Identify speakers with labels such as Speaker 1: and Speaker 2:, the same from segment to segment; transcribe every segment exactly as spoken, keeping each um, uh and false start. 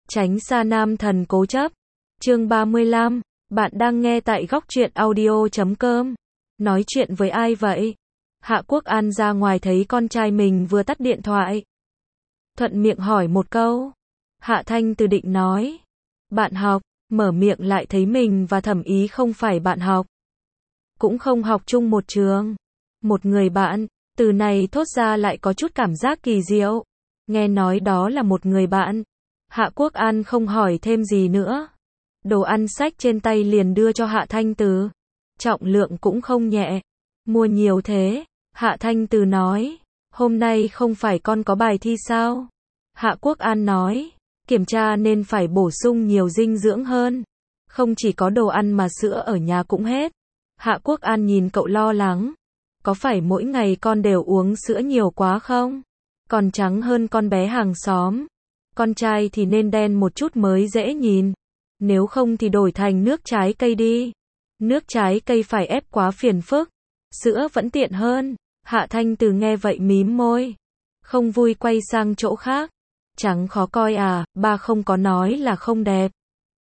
Speaker 1: Tránh xa nam thần cố chấp. Chương ba mươi lăm, bạn đang nghe tại góc truyện audio chấm com. Nói chuyện với ai vậy? Hạ Quốc An ra ngoài thấy con trai mình vừa tắt điện thoại. Thuận miệng hỏi một câu. Hạ Thanh Từ định nói. Bạn học, mở miệng lại thấy mình và Thẩm Ý không phải bạn học. Cũng không học chung một trường. Một người bạn, từ này thốt ra lại có chút cảm giác kỳ diệu. Nghe nói đó là một người bạn. Hạ Quốc An không hỏi thêm gì nữa. Đồ ăn xách trên tay liền đưa cho Hạ Thanh Từ. Trọng lượng cũng không nhẹ. Mua nhiều thế. Hạ Thanh Từ nói. Hôm nay không phải con có bài thi sao? Hạ Quốc An nói. Kiểm tra nên phải bổ sung nhiều dinh dưỡng hơn. Không chỉ có đồ ăn mà sữa ở nhà cũng hết. Hạ Quốc An nhìn cậu lo lắng. Có phải mỗi ngày con đều uống sữa nhiều quá không? Còn trắng hơn con bé hàng xóm. Con trai thì nên đen một chút mới dễ nhìn. Nếu không thì đổi thành nước trái cây đi. Nước trái cây phải ép quá phiền phức. Sữa vẫn tiện hơn. Hạ Thanh Từ nghe vậy mím môi. Không vui quay sang chỗ khác. Trắng khó coi à, ba không có nói là không đẹp.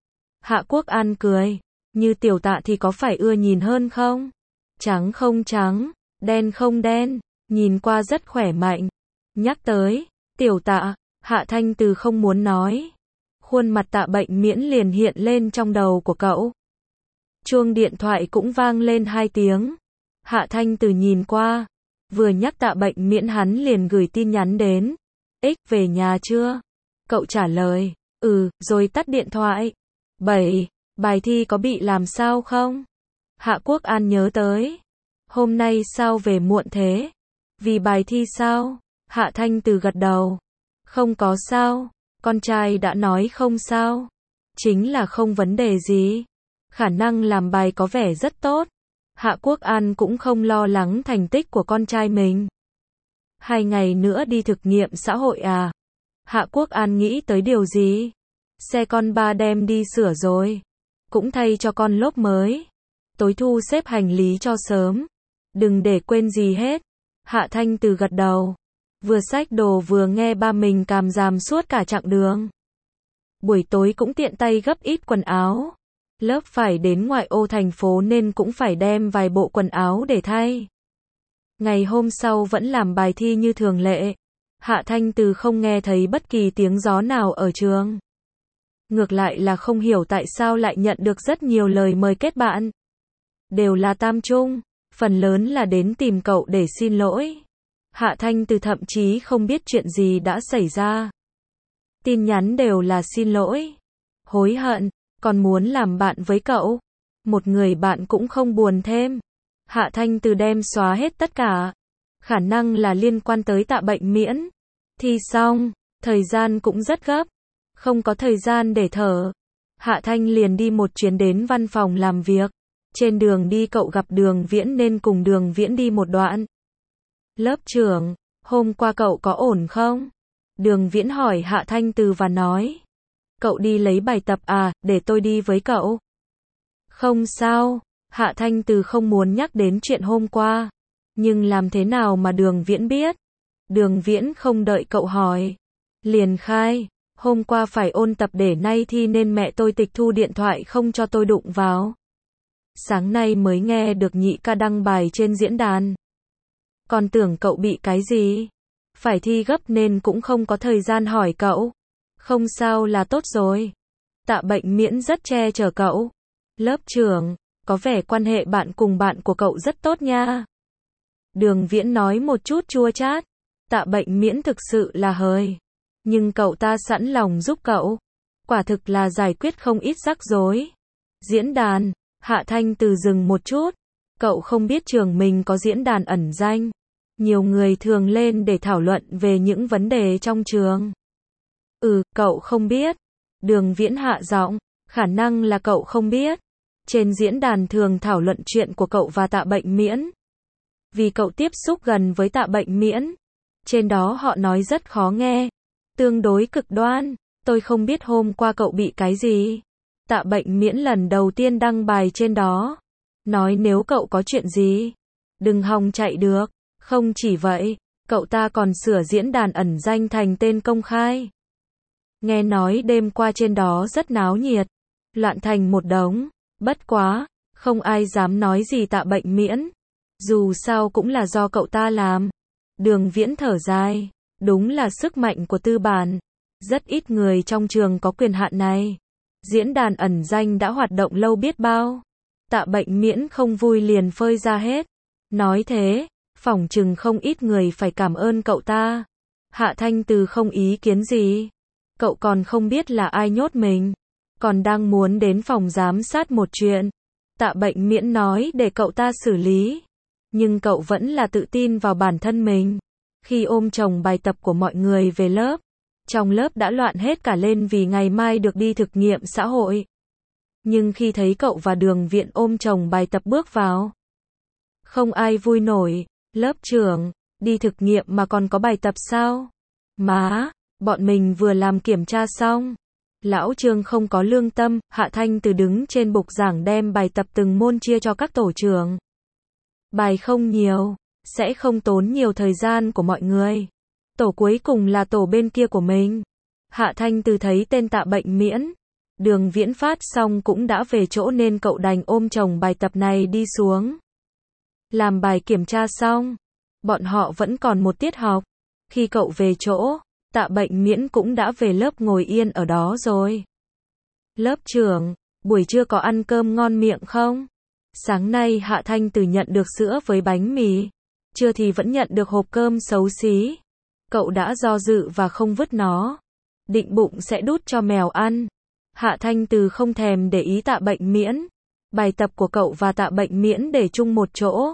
Speaker 1: Hạ Quốc An cười. Như Tiểu Tạ thì có phải ưa nhìn hơn không? Trắng không trắng, đen không đen, nhìn qua rất khỏe mạnh. Nhắc tới Tiểu Tạ, Hạ Thanh Từ không muốn nói. Khuôn mặt Tạ Bệnh Miễn liền hiện lên trong đầu của cậu. Chuông điện thoại cũng vang lên hai tiếng. Hạ Thanh Từ nhìn qua. Vừa nhắc Tạ Bệnh Miễn hắn liền gửi tin nhắn đến. Ích về nhà chưa? Cậu trả lời. Ừ, rồi tắt điện thoại. Bảy. Bài thi có bị làm sao không? Hạ Quốc An nhớ tới. Hôm nay sao về muộn thế? Vì bài thi sao? Hạ Thanh Từ gật đầu. Không có sao. Con trai đã nói không sao. Chính là không vấn đề gì. Khả năng làm bài có vẻ rất tốt. Hạ Quốc An cũng không lo lắng thành tích của con trai mình. Hai ngày nữa đi thực nghiệm xã hội à? Hạ Quốc An nghĩ tới điều gì? Xe con ba đem đi sửa rồi. Cũng thay cho con lốp mới. Tối thu xếp hành lý cho sớm. Đừng để quên gì hết. Hạ Thanh Từ gật đầu. Vừa xách đồ vừa nghe ba mình càm ràm suốt cả chặng đường. Buổi tối cũng tiện tay gấp ít quần áo. Lớp phải đến ngoại ô thành phố nên cũng phải đem vài bộ quần áo để thay. Ngày hôm sau vẫn làm bài thi như thường lệ. Hạ Thanh Từ không nghe thấy bất kỳ tiếng gió nào ở trường. Ngược lại là không hiểu tại sao lại nhận được rất nhiều lời mời kết bạn. Đều là tam trung, phần lớn là đến tìm cậu để xin lỗi. Hạ Thanh Từ thậm chí không biết chuyện gì đã xảy ra. Tin nhắn đều là xin lỗi, hối hận, còn muốn làm bạn với cậu. Một người bạn cũng không buồn thêm. Hạ Thanh Từ đem xóa hết tất cả. Khả năng là liên quan tới Tạ Bệnh Miễn. Thi xong, thời gian cũng rất gấp. Không có thời gian để thở. Hạ Thanh liền đi một chuyến đến văn phòng làm việc. Trên đường đi cậu gặp Đường Viễn nên cùng Đường Viễn đi một đoạn. Lớp trưởng, hôm qua cậu có ổn không? Đường Viễn hỏi Hạ Thanh Từ và nói. Cậu đi lấy bài tập à, để tôi đi với cậu. Không sao, Hạ Thanh Từ không muốn nhắc đến chuyện hôm qua. Nhưng làm thế nào mà Đường Viễn biết? Đường Viễn không đợi cậu hỏi. Liền khai. Hôm qua phải ôn tập để nay thi nên mẹ tôi tịch thu điện thoại không cho tôi đụng vào. Sáng nay mới nghe được nhị ca đăng bài trên diễn đàn. Còn tưởng cậu bị cái gì? Phải thi gấp nên cũng không có thời gian hỏi cậu. Không sao là tốt rồi. Tạ Bệnh Miễn rất che chở cậu. Lớp trưởng, có vẻ quan hệ bạn cùng bạn của cậu rất tốt nha. Đường Viễn nói một chút chua chát. Tạ Bệnh Miễn thực sự là hời. Nhưng cậu ta sẵn lòng giúp cậu. Quả thực là giải quyết không ít rắc rối. Diễn đàn, Hạ Thanh Từ dừng một chút. Cậu không biết trường mình có diễn đàn ẩn danh. Nhiều người thường lên để thảo luận về những vấn đề trong trường. Ừ, cậu không biết. Đường Viễn hạ giọng, khả năng là cậu không biết. Trên diễn đàn thường thảo luận chuyện của cậu và Tạ Bệnh Miễn. Vì cậu tiếp xúc gần với Tạ Bệnh Miễn. Trên đó họ nói rất khó nghe. Tương đối cực đoan. Tôi không biết hôm qua cậu bị cái gì. Tạ Bệnh Miễn lần đầu tiên đăng bài trên đó. Nói nếu cậu có chuyện gì, đừng hòng chạy được. Không chỉ vậy, cậu ta còn sửa diễn đàn ẩn danh thành tên công khai. Nghe nói đêm qua trên đó rất náo nhiệt, loạn thành một đống, bất quá, không ai dám nói gì Tạ Bệnh Miễn. Dù sao cũng là do cậu ta làm. Đường Viễn thở dài, đúng là sức mạnh của tư bản. Rất ít người trong trường có quyền hạn này. Diễn đàn ẩn danh đã hoạt động lâu biết bao. Tạ Bệnh Miễn không vui liền phơi ra hết. Nói thế, phỏng chừng không ít người phải cảm ơn cậu ta. Hạ Thanh Từ không ý kiến gì. Cậu còn không biết là ai nhốt mình. Còn đang muốn đến phòng giám sát một chuyện. Tạ Bệnh Miễn nói để cậu ta xử lý. Nhưng cậu vẫn là tự tin vào bản thân mình. Khi ôm chồng bài tập của mọi người về lớp, trong lớp đã loạn hết cả lên vì ngày mai được đi thực nghiệm xã hội. Nhưng khi thấy cậu và Đường Viện ôm chồng bài tập bước vào, không ai vui nổi. Lớp trưởng, đi thực nghiệm mà còn có bài tập sao? Má, bọn mình vừa làm kiểm tra xong. Lão Trương không có lương tâm. Hạ Thanh Từ đứng trên bục giảng đem bài tập từng môn chia cho các tổ trưởng. Bài không nhiều, sẽ không tốn nhiều thời gian của mọi người. Tổ cuối cùng là tổ bên kia của mình. Hạ Thanh Từ thấy tên Tạ Bệnh Miễn. Đường Viễn phát xong cũng đã về chỗ nên cậu đành ôm chồng bài tập này đi xuống. Làm bài kiểm tra xong, bọn họ vẫn còn một tiết học. Khi cậu về chỗ, Tạ Bệnh Miễn cũng đã về lớp ngồi yên ở đó rồi. Lớp trưởng, buổi trưa có ăn cơm ngon miệng không? Sáng nay Hạ Thanh Từ nhận được sữa với bánh mì. Trưa thì vẫn nhận được hộp cơm xấu xí. Cậu đã do dự và không vứt nó. Định bụng sẽ đút cho mèo ăn. Hạ Thanh Từ không thèm để ý Tạ Bệnh Miễn. Bài tập của cậu và Tạ Bệnh Miễn để chung một chỗ.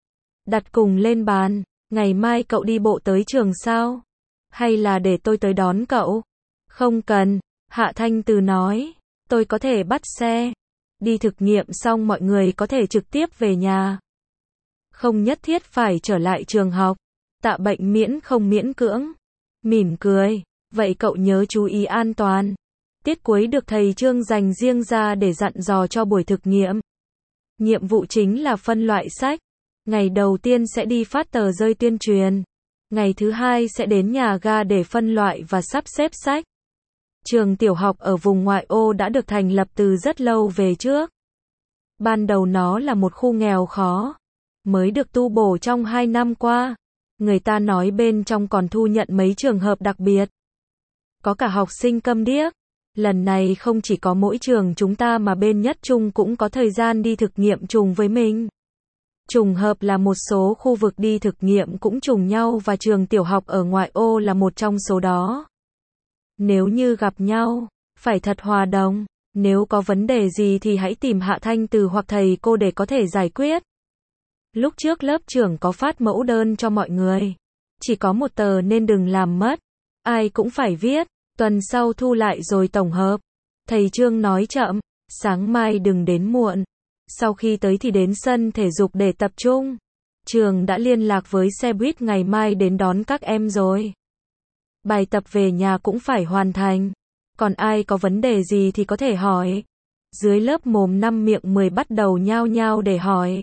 Speaker 1: Đặt cùng lên bàn. Ngày mai cậu đi bộ tới trường sao? Hay là để tôi tới đón cậu? Không cần, Hạ Thanh Từ nói. Tôi có thể bắt xe. Đi thực nghiệm xong mọi người có thể trực tiếp về nhà. Không nhất thiết phải trở lại trường học. Tạ Bệnh Miễn không miễn cưỡng. Mỉm cười. Vậy cậu nhớ chú ý an toàn. Tiết cuối được thầy Trương dành riêng ra để dặn dò cho buổi thực nghiệm. Nhiệm vụ chính là phân loại sách. Ngày đầu tiên sẽ đi phát tờ rơi tuyên truyền. Ngày thứ hai sẽ đến nhà ga để phân loại và sắp xếp sách. Trường tiểu học ở vùng ngoại ô đã được thành lập từ rất lâu về trước. Ban đầu nó là một khu nghèo khó, mới được tu bổ trong hai năm qua. Người ta nói bên trong còn thu nhận mấy trường hợp đặc biệt. Có cả học sinh câm điếc. Lần này không chỉ có mỗi trường chúng ta mà bên Nhất Trung cũng có thời gian đi thực nghiệm trùng với mình. Trùng hợp là một số khu vực đi thực nghiệm cũng trùng nhau và trường tiểu học ở ngoại ô là một trong số đó. Nếu như gặp nhau, phải thật hòa đồng. Nếu có vấn đề gì thì hãy tìm Hạ Thanh Từ hoặc thầy cô để có thể giải quyết. Lúc trước lớp trưởng có phát mẫu đơn cho mọi người. Chỉ có một tờ nên đừng làm mất. Ai cũng phải viết. Tuần sau thu lại rồi tổng hợp. Thầy Trương nói chậm. Sáng mai đừng đến muộn. Sau khi tới thì đến sân thể dục để tập trung. Trường đã liên lạc với xe buýt ngày mai đến đón các em rồi. Bài tập về nhà cũng phải hoàn thành. Còn ai có vấn đề gì thì có thể hỏi. Dưới lớp mồm năm miệng mười bắt đầu nhao nhao để hỏi.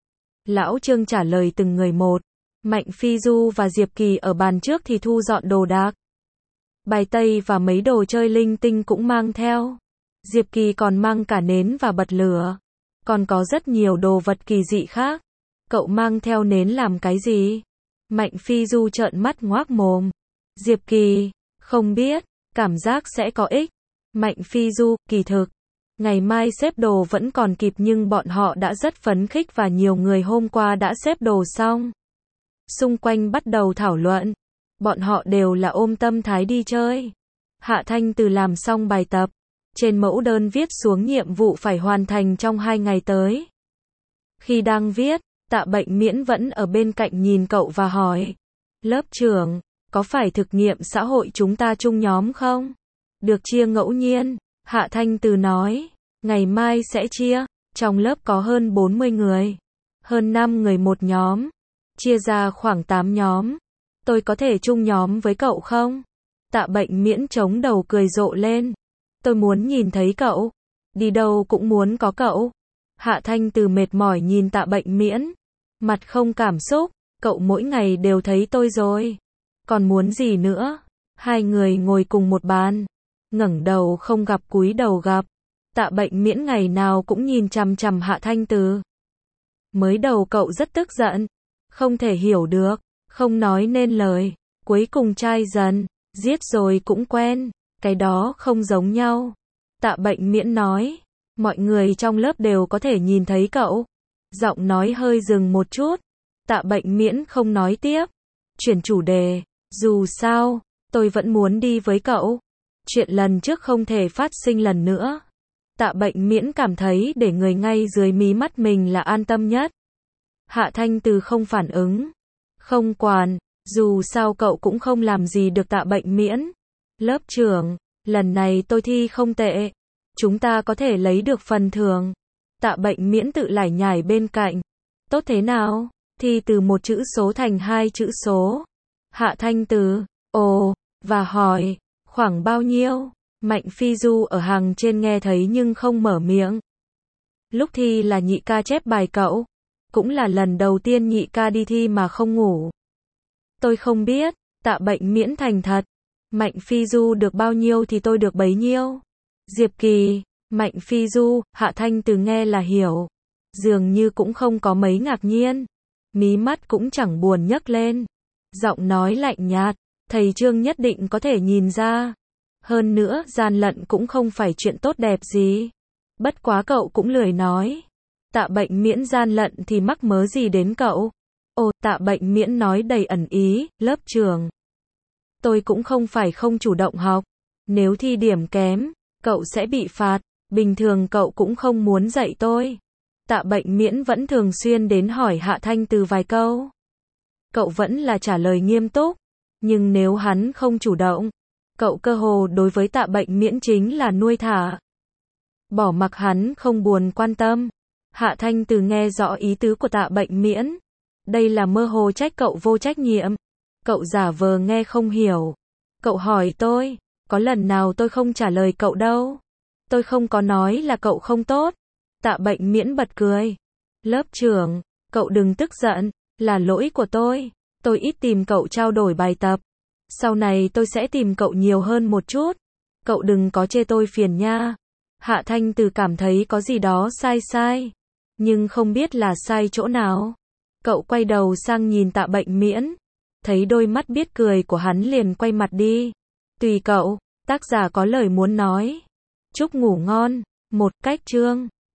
Speaker 1: Lão Trương trả lời từng người một. Mạnh Phi Du và Diệp Kỳ ở bàn trước thì thu dọn đồ đạc. Bài tây và mấy đồ chơi linh tinh cũng mang theo. Diệp Kỳ còn mang cả nến và bật lửa. Còn có rất nhiều đồ vật kỳ dị khác. Cậu mang theo nến làm cái gì? Mạnh Phi Du trợn mắt ngoác mồm. Diệp Kỳ, không biết, cảm giác sẽ có ích. Mạnh Phi Du, kỳ thực. Ngày mai xếp đồ vẫn còn kịp nhưng bọn họ đã rất phấn khích và nhiều người hôm qua đã xếp đồ xong. Xung quanh bắt đầu thảo luận. Bọn họ đều là ôm tâm thái đi chơi. Hạ Thanh Từ làm xong bài tập. Trên mẫu đơn viết xuống nhiệm vụ phải hoàn thành trong hai ngày tới. Khi đang viết, Tạ Bệnh Miễn vẫn ở bên cạnh nhìn cậu và hỏi. Lớp trưởng, có phải thực nghiệm xã hội chúng ta chung nhóm không? Được chia ngẫu nhiên. Hạ Thanh Từ nói. Ngày mai sẽ chia. Trong lớp có hơn bốn mươi người. Hơn năm người một nhóm. Chia ra khoảng tám nhóm. Tôi có thể chung nhóm với cậu không? Tạ Bệnh Miễn chống đầu cười rộ lên. Tôi muốn nhìn thấy cậu. Đi đâu cũng muốn có cậu. Hạ Thanh Từ mệt mỏi nhìn Tạ Bệnh Miễn. Mặt không cảm xúc. Cậu mỗi ngày đều thấy tôi rồi. Còn muốn gì nữa? Hai người ngồi cùng một bàn. ngẩng đầu không gặp cúi đầu gặp. Tạ Bệnh Miễn ngày nào cũng nhìn chằm chằm Hạ Thanh Từ. Mới đầu cậu rất tức giận, không thể hiểu được, không nói nên lời, cuối cùng chai dần, giết rồi cũng quen, cái đó không giống nhau. Tạ Bệnh Miễn nói, mọi người trong lớp đều có thể nhìn thấy cậu. Giọng nói hơi dừng một chút, Tạ Bệnh Miễn không nói tiếp, chuyển chủ đề, dù sao, tôi vẫn muốn đi với cậu. Chuyện lần trước không thể phát sinh lần nữa. Tạ Bệnh Miễn cảm thấy để người ngay dưới mí mắt mình là an tâm nhất. Hạ Thanh Từ không phản ứng, không quản, dù sao cậu cũng không làm gì được Tạ Bệnh Miễn. Lớp trưởng, lần này tôi thi không tệ, chúng ta có thể lấy được phần thưởng. Tạ Bệnh Miễn tự lải nhải bên cạnh. Tốt thế nào? Thi từ một chữ số thành hai chữ số. Hạ Thanh Từ, ồ, và hỏi, khoảng bao nhiêu? Mạnh Phi Du ở hàng trên nghe thấy nhưng không mở miệng. Lúc thi là nhị ca chép bài cậu. Cũng là lần đầu tiên nhị ca đi thi mà không ngủ. Tôi không biết, Tạ Bệnh Miễn thành thật. Mạnh Phi Du được bao nhiêu thì tôi được bấy nhiêu. Diệp Kỳ, Mạnh Phi Du, Hạ Thanh Từ nghe là hiểu. Dường như cũng không có mấy ngạc nhiên. Mí mắt cũng chẳng buồn nhấc lên. Giọng nói lạnh nhạt, thầy Trương nhất định có thể nhìn ra. Hơn nữa, gian lận cũng không phải chuyện tốt đẹp gì. Bất quá cậu cũng lười nói. Tạ Bệnh Miễn gian lận thì mắc mớ gì đến cậu? Ồ, Tạ Bệnh Miễn nói đầy ẩn ý, lớp trưởng. Tôi cũng không phải không chủ động học. Nếu thi điểm kém, cậu sẽ bị phạt. Bình thường cậu cũng không muốn dạy tôi. Tạ Bệnh Miễn vẫn thường xuyên đến hỏi Hạ Thanh Từ vài câu. Cậu vẫn là trả lời nghiêm túc. Nhưng nếu hắn không chủ động, cậu cơ hồ đối với Tạ Bệnh Miễn chính là nuôi thả. Bỏ mặc hắn không buồn quan tâm. Hạ Thanh Từ nghe rõ ý tứ của Tạ Bệnh Miễn. Đây là mơ hồ trách cậu vô trách nhiệm. Cậu giả vờ nghe không hiểu. Cậu hỏi tôi, có lần nào tôi không trả lời cậu đâu. Tôi không có nói là cậu không tốt. Tạ Bệnh Miễn bật cười. Lớp trưởng, cậu đừng tức giận, là lỗi của tôi. Tôi ít tìm cậu trao đổi bài tập. Sau này tôi sẽ tìm cậu nhiều hơn một chút. Cậu đừng có chê tôi phiền nha. Hạ Thanh Từ cảm thấy có gì đó sai sai. Nhưng không biết là sai chỗ nào. Cậu quay đầu sang nhìn Tạ Bệnh Miễn. Thấy đôi mắt biết cười của hắn liền quay mặt đi. Tùy cậu, tác giả có lời muốn nói. Chúc ngủ ngon. Một cách chương.